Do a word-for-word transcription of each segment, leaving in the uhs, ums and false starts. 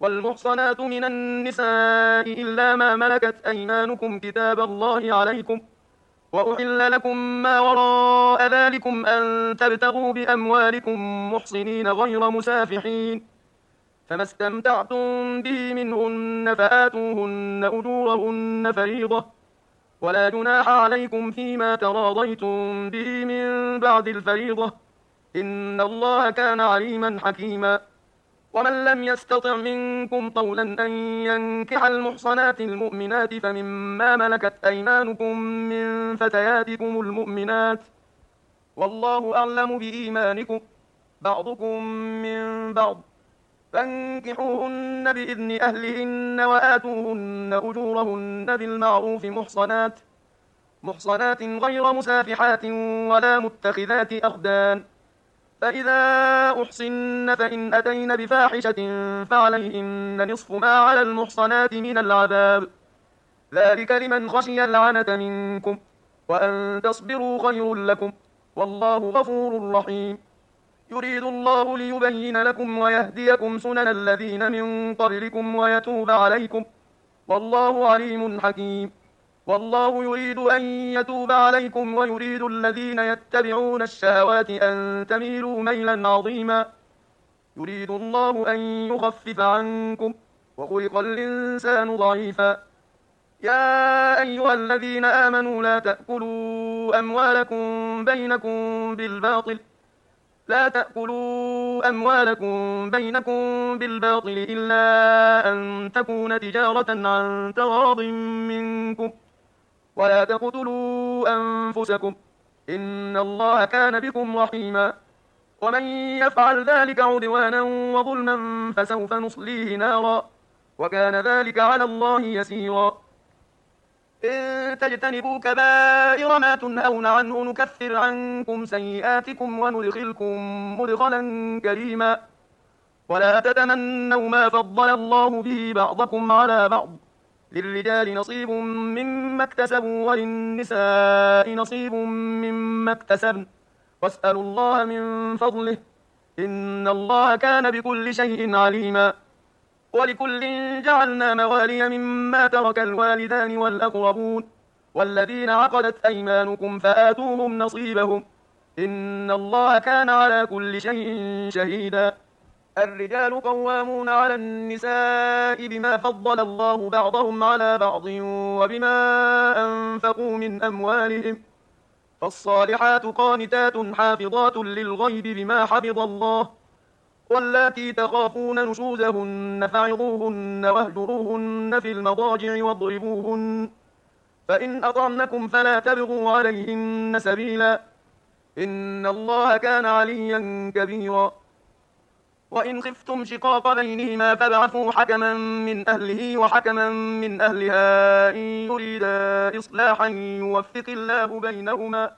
والمحصنات من النساء إلا ما ملكت أيمانكم كتاب الله عليكم، وأحل لكم ما وراء ذلكم أن تبتغوا بأموالكم محصنين غير مسافحين، فما استمتعتم به منهن فآتوهن أجورهن فريضة، ولا جناح عليكم فيما تراضيتم به من بعد الفريضة، إن الله كان عليما حكيما. ومن لم يستطع منكم طولا أن ينكح المحصنات المؤمنات فمما ملكت أيمانكم من فتياتكم المؤمنات، والله أعلم بإيمانكم، بعضكم من بعض، فانكحوهن بإذن أهلهن وآتوهن أجورهن بالمعروف محصنات محصنات غير مسافحات ولا متخذات أخدان، فإذا أحصن فإن أتين بفاحشة فعليهن نصف ما على المحصنات من العذاب، ذلك لمن خشي العنة منكم، وأن تصبروا خير لكم، والله غفور رحيم. يريد الله ليبين لكم ويهديكم سنن الذين من قبلكم ويتوب عليكم، والله عليم حكيم. والله يريد أن يتوب عليكم ويريد الذين يتبعون الشهوات أن تميلوا ميلا عظيما. يريد الله أن يخفف عنكم، وخلق الإنسان ضعيفا. يا أيها الذين آمنوا لا تأكلوا أموالكم بينكم بالباطل لا تأكلوا أموالكم بينكم بالباطل إلا أن تكون تجارة عن تراض منكم، ولا تقتلوا أنفسكم، إن الله كان بكم رحيما. ومن يفعل ذلك عدوانا وظلما فسوف نصليه نارا، وكان ذلك على الله يسيرا. إن تجتنبوا كبائر ما تنهون عنه نكفر عنكم سيئاتكم وندخلكم مدخلا كريما. ولا تتمنوا ما فضل الله به بعضكم على بعض، للرجال نصيب مما اكتسبوا وللنساء نصيب مما اكتسبن، واسألوا الله من فضله، إن الله كان بكل شيء عليما. ولكل جعلنا موالي مما ترك الوالدان والأقربون والذين عقدت أيمانكم فآتوهم نصيبهم، إن الله كان على كل شيء شهيدا. الرجال قوامون على النساء بما فضل الله بعضهم على بعض وبما أنفقوا من أموالهم، فالصالحات قانتات حافظات للغيب بما حفظ الله، واللاتي تخافون نشوزهن فعظوهن واهجروهن في المضاجع واضربوهن، فإن أطعنكم فلا تبغوا عليهن سبيلا، إن الله كان عليا كبيرا. وإن خفتم شقاق بينهما فابعثوا حكما من أهله وحكما من أهلها إن يريدا إصلاحا يوفق الله بينهما،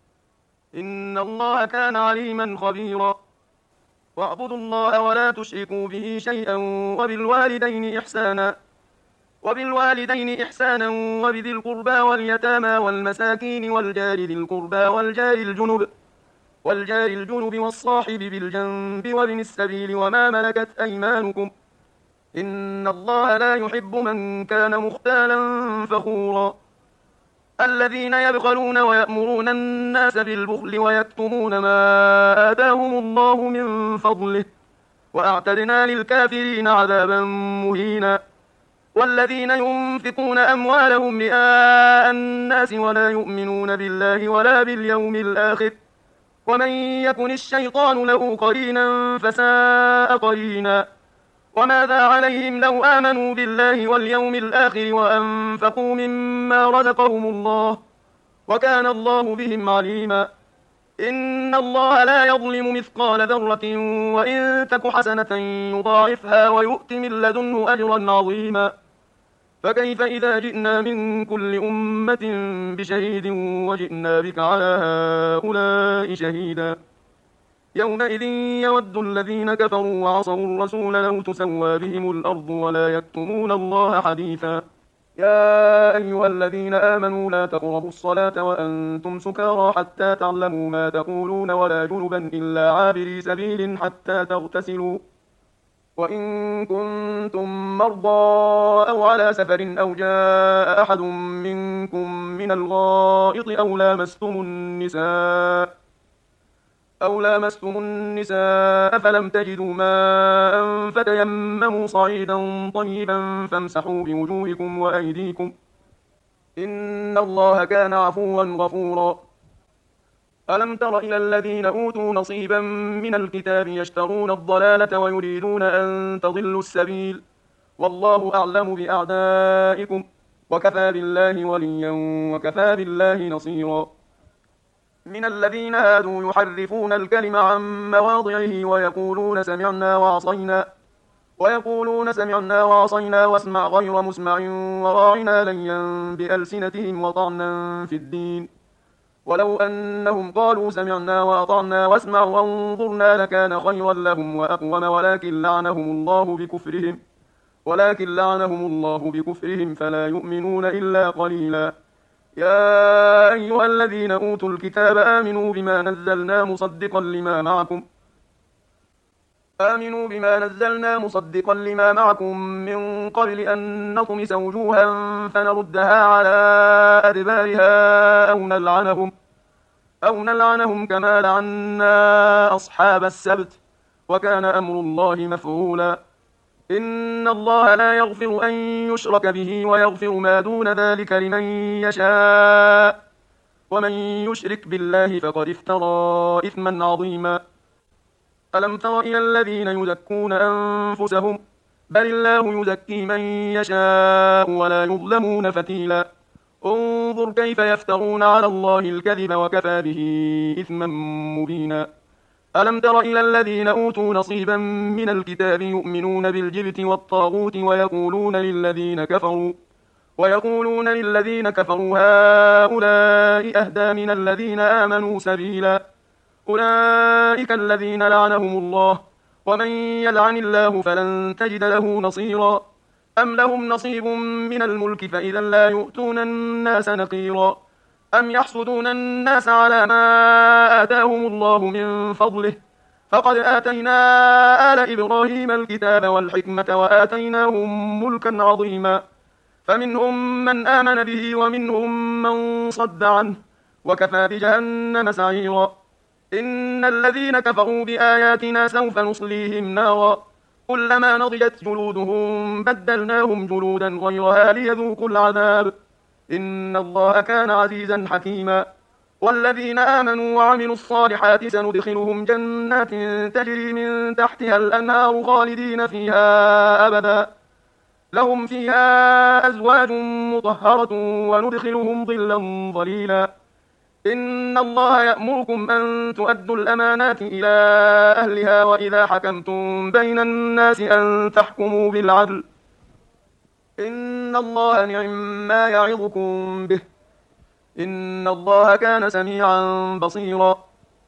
إن الله كان عليما خبيرا. واعبدوا الله ولا تشركوا به شيئا وبالوالدين إحسانا وبالوالدين إحسانا وبذي القربى واليتامى والمساكين والجار ذي القربى والجار الجنب والجار الجنب والصاحب بالجنب وابن السبيل وما ملكت أيمانكم، إن الله لا يحب من كان مختالا فخورا. الذين يبخلون ويأمرون الناس بالبخل ويكتمون ما آتاهم الله من فضله، وأعتدنا للكافرين عذابا مهينا. والذين ينفقون أموالهم رئاء الناس ولا يؤمنون بالله ولا باليوم الآخر، ومن يكن الشيطان له قرينا فساء قرينا. وماذا عليهم لو آمنوا بالله واليوم الآخر وأنفقوا مما رزقهم الله، وكان الله بهم عليما. إن الله لا يظلم مثقال ذرة وإن تك حسنة يضاعفها ويؤت من لدنه أجرا عظيما. فكيف إذا جئنا من كل أمة بشهيد وجئنا بك على هؤلاء شهيدا، يومئذ يود الذين كفروا وعصوا الرسول لو تسوى بهم الأرض ولا يكتمون الله حديثا. يا أيها الذين آمنوا لا تقربوا الصلاة وأنتم سكارى حتى تعلموا ما تقولون ولا جنبا إلا عابري سبيل حتى تغتسلوا وإن كنتم مرضى أو على سفر أو جاء أحد منكم من الغائط أو لامستم النساء أو لامستم النساء فلم تجدوا ماء فتيمموا صعيدا طيبا فامسحوا بوجوهكم وأيديكم إن الله كان عفوا غفورا. ألم تر إلى الذين أوتوا نصيبا من الكتاب يشترون الضلالة ويريدون أن تضلوا السبيل والله أعلم بأعدائكم وكفى بالله وليا وكفى بالله نصيرا. من الذين هادوا يحرفون الكلم عن مواضعه ويقولون سمعنا وعصينا ويقولون سمعنا وعصينا واسمع غير مسمع وراعنا ليا بألسنتهم وطعنا في الدين ولو أنهم قالوا سمعنا وأطعنا واسمع وانظرنا لكان خيرا لهم وأقوم ولكن لعنهم الله بكفرهم ولكن لعنهم الله بكفرهم فلا يؤمنون إلا قليلا. يا أيها الذين أوتوا الكتاب آمنوا بما نزلنا مصدقا لما معكم آمنوا بما نزلنا مصدقا لما معكم من قبل أن نطمس وجوها فنردها على أدبارها أو نلعنهم أو نلعنهم كما لعنا أصحاب السبت وكان أمر الله مفعولا. إن الله لا يغفر أن يشرك به ويغفر ما دون ذلك لمن يشاء ومن يشرك بالله فقد افترى إثما عظيما. ألم تر إلى الذين يزكون أنفسهم بل الله يزكي من يشاء ولا يظلمون فتيلا. انظر كيف يفترون على الله الكذب وكفى به إثما مبينا. ألم تر إلى الذين أوتوا نصيبا من الكتاب يؤمنون بالجبت والطاغوت ويقولون للذين كفروا ويقولون للذين كفروا هؤلاء أهدى من الذين آمنوا سبيلا. أولئك الذين لعنهم الله ومن يلعن الله فلن تجد له نصيرا. أم لهم نصيب من الملك فإذا لا يؤتون الناس نقيرا. أم يحسدون الناس على ما آتاهم الله من فضله فقد آتينا آل إبراهيم الكتاب والحكمة وآتيناهم ملكا عظيما. فمنهم من آمن به ومنهم من صد عنه وكفى بجهنم سعيرا. إن الذين كفروا بآياتنا سوف نصليهم نارا كلما نضجت جلودهم بدلناهم جلودا غيرها ليذوقوا العذاب إن الله كان عزيزا حكيما. والذين آمنوا وعملوا الصالحات سندخلهم جنات تجري من تحتها الأنهار خالدين فيها أبدا لهم فيها أزواج مطهرة وندخلهم ظلا ظليلا. إن الله يأمركم أن تؤدوا الأمانات إلى أهلها وإذا حكمتم بين الناس أن تحكموا بالعدل إن الله نعم ما يعظكم به إن الله كان سميعا بصيرا.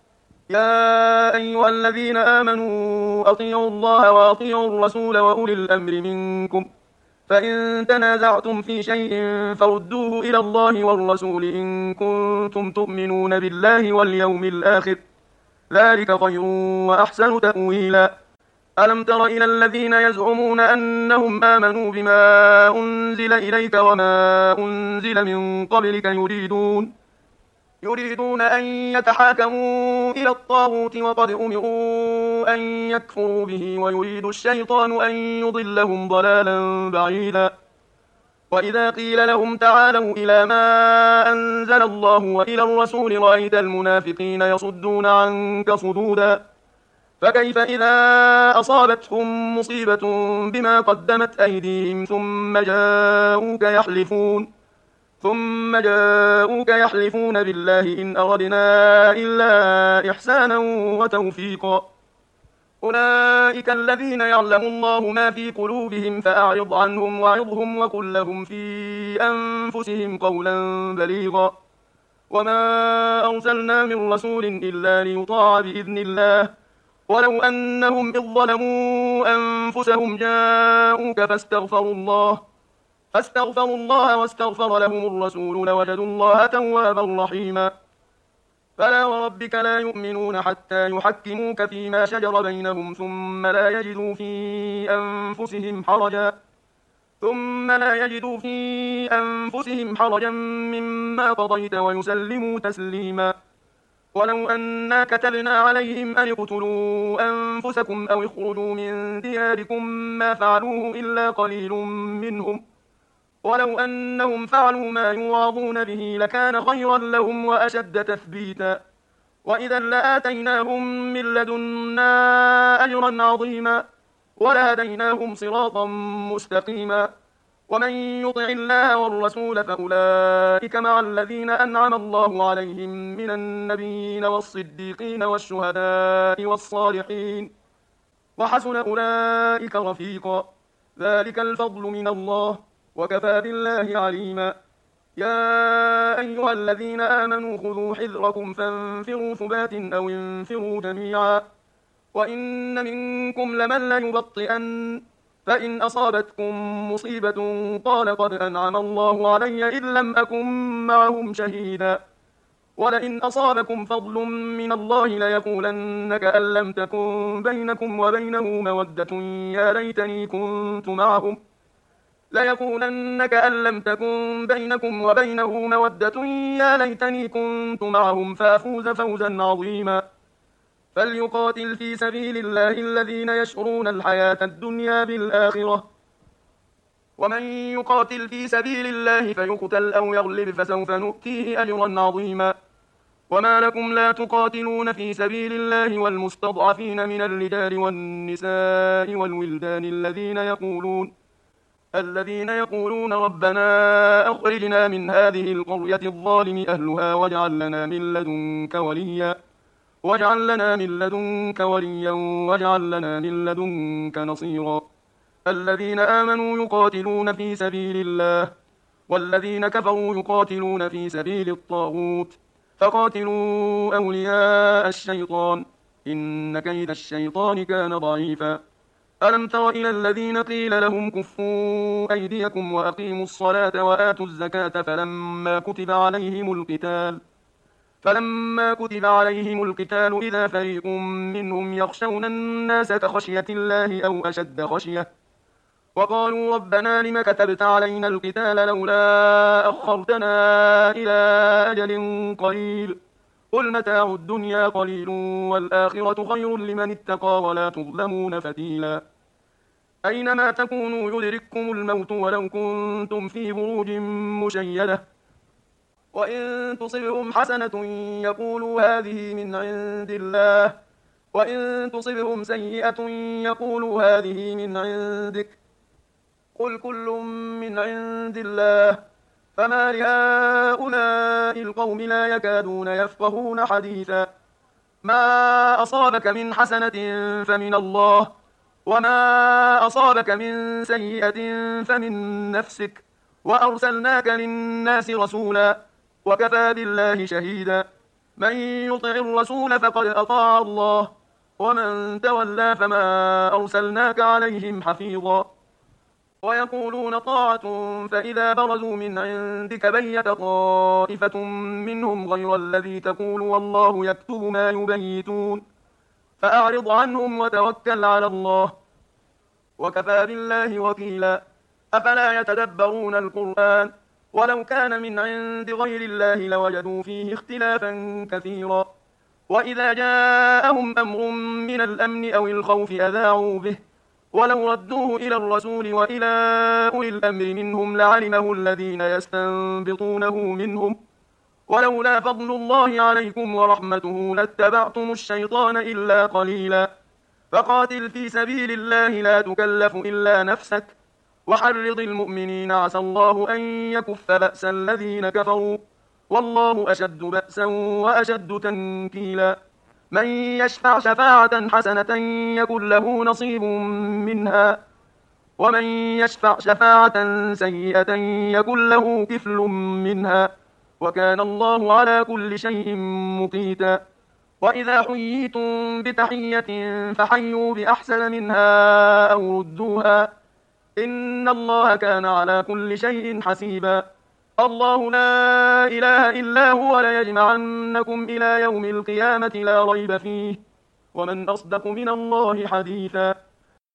يا أيها الذين آمنوا أطيعوا الله وأطيعوا الرسول وأولي الأمر منكم فإن تنازعتم في شيء فردوه إلى الله والرسول إن كنتم تؤمنون بالله واليوم الآخر ذلك خير وأحسن تأويلا. ألم تر إلى الذين يزعمون أنهم آمنوا بما أنزل إليك وما أنزل من قبلك يريدون يريدون أن يتحاكموا إلى الطاغوت وقد أمروا أن يكفروا به ويريد الشيطان أن يضلهم ضلالا بعيدا. وإذا قيل لهم تعالوا إلى ما أنزل الله وإلى الرسول رأيت المنافقين يصدون عنك صدودا. فكيف إذا أصابتهم مصيبة بما قدمت أيديهم ثم جاءوك يحلفون ثم جاءوك يحلفون بالله إن أردنا إلا إحسانا وتوفيقا. أولئك الذين يعلم الله ما في قلوبهم فأعرض عنهم وعظهم وقل لهم في أنفسهم قولا بليغا. وما أرسلنا من رسول إلا ليطاع بإذن الله ولو أنهم إذ ظلموا أنفسهم جاءوك فاستغفروا الله فاستغفروا الله واستغفر لهم الرسول لوجدوا الله توابا رحيما. فلا وربك لا يؤمنون حتى يحكموك فيما شجر بينهم ثم لا يجدوا في أنفسهم حرجا ثم لا يجدوا في أنفسهم حرجا مما قضيت ويسلموا تسليما ولو أنا كتبنا عليهم أن اقتلوا أنفسكم أو اخرجوا من دياركم ما فعلوه إلا قليل منهم ولو أنهم فعلوا ما يوعظون به لكان خيرا لهم وأشد تثبيتا وإذا لآتيناهم من لدنا أجرا عظيما ولهديناهم صراطا مستقيما ومن يطع الله والرسول فأولئك مع الذين أنعم الله عليهم من النبيين والصديقين والشهداء والصالحين وحسن أولئك رفيقا ذلك الفضل من الله وكفى بالله عليما يا أيها الذين آمنوا خذوا حذركم فانفروا ثبات أو انفروا جميعا وإن منكم لمن ليبطئن فإن أصابتكم مصيبة قال قد أنعم الله علي إذ لم أكن معهم شهيدا ولئن أصابكم فضل من الله ليقولن كأن لم تكن بينكم وبينه مودة يا ليتني كنت معهم ليقولن كأن لم تكن بينكم وبينه مودة يا ليتني كنت معهم فأفوز فوزا عظيما فليقاتل في سبيل الله الذين يشرون الحياة الدنيا بالآخرة ومن يقاتل في سبيل الله فيقتل أو يغلب فسوف نؤتيه أجرا عظيما وما لكم لا تقاتلون في سبيل الله والمستضعفين من الرجال والنساء والولدان الذين يقولون الذين يقولون ربنا أخرجنا من هذه القرية الظالم أهلها واجعل لنا من لدنك وليا واجعل لنا من لدنك وليا واجعل لنا من لدنك نصيرا الذين آمنوا يقاتلون في سبيل الله والذين كفروا يقاتلون في سبيل الطاغوت فقاتلوا أولياء الشيطان إن كيد الشيطان كان ضعيفا ألم تر إلى الذين قيل لهم كفوا أيديكم وأقيموا الصلاة وآتوا الزكاة فلما كتب عليهم القتال فلما كتب عليهم القتال إذا فريق منهم يخشون الناس كخشية الله أو أشد خشية وقالوا ربنا لم كتبت علينا القتال لولا أخرتنا إلى أجل قليل قل متاع الدنيا قليل والآخرة خير لمن اتقى ولا تظلمون فتيلا أينما تكونوا يدرككم الموت ولو كنتم في بروج مشيدة وإن تصبهم حسنة يقولوا هذه من عند الله وإن تصبهم سيئة يقولوا هذه من عندك قل كل من عند الله فما لهؤلاء القوم لا يكادون يفقهون حديثا ما أصابك من حسنة فمن الله وما أصابك من سيئة فمن نفسك وأرسلناك للناس رسولا وكفى بالله شهيدا من يطع الرسول فقد أطاع الله ومن تولى فما أرسلناك عليهم حفيظا ويقولون طاعة فإذا برزوا من عندك بيت طائفة منهم غير الذي تقول والله يكتب ما يبيتون فأعرض عنهم وتوكل على الله وكفى بالله وكيلا أفلا يتدبرون القرآن ولو كان من عند غير الله لوجدوا فيه اختلافا كثيرا وإذا جاءهم أمر من الأمن أو الخوف أذاعوا به ولو ردوه إلى الرسول وإلى أولي الأمر منهم لعلمه الذين يستنبطونه منهم ولولا فضل الله عليكم ورحمته لاتبعتم الشيطان إلا قليلا فقاتل في سبيل الله لا تكلف إلا نفسك وحرض المؤمنين عسى الله أن يكف بأس الذين كفروا والله أشد بأسا وأشد تنكيلا من يشفع شفاعة حسنة يكن له نصيب منها ومن يشفع شفاعة سيئة يكن له كفل منها وكان الله على كل شيء مقيتا وإذا حييتم بتحية فحيوا بأحسن منها أو ردوها إن الله كان على كل شيء حسيبا الله لا إله إلا هو ليجمعنكم إلى يوم القيامة لا ريب فيه ومن أصدق من الله حديثا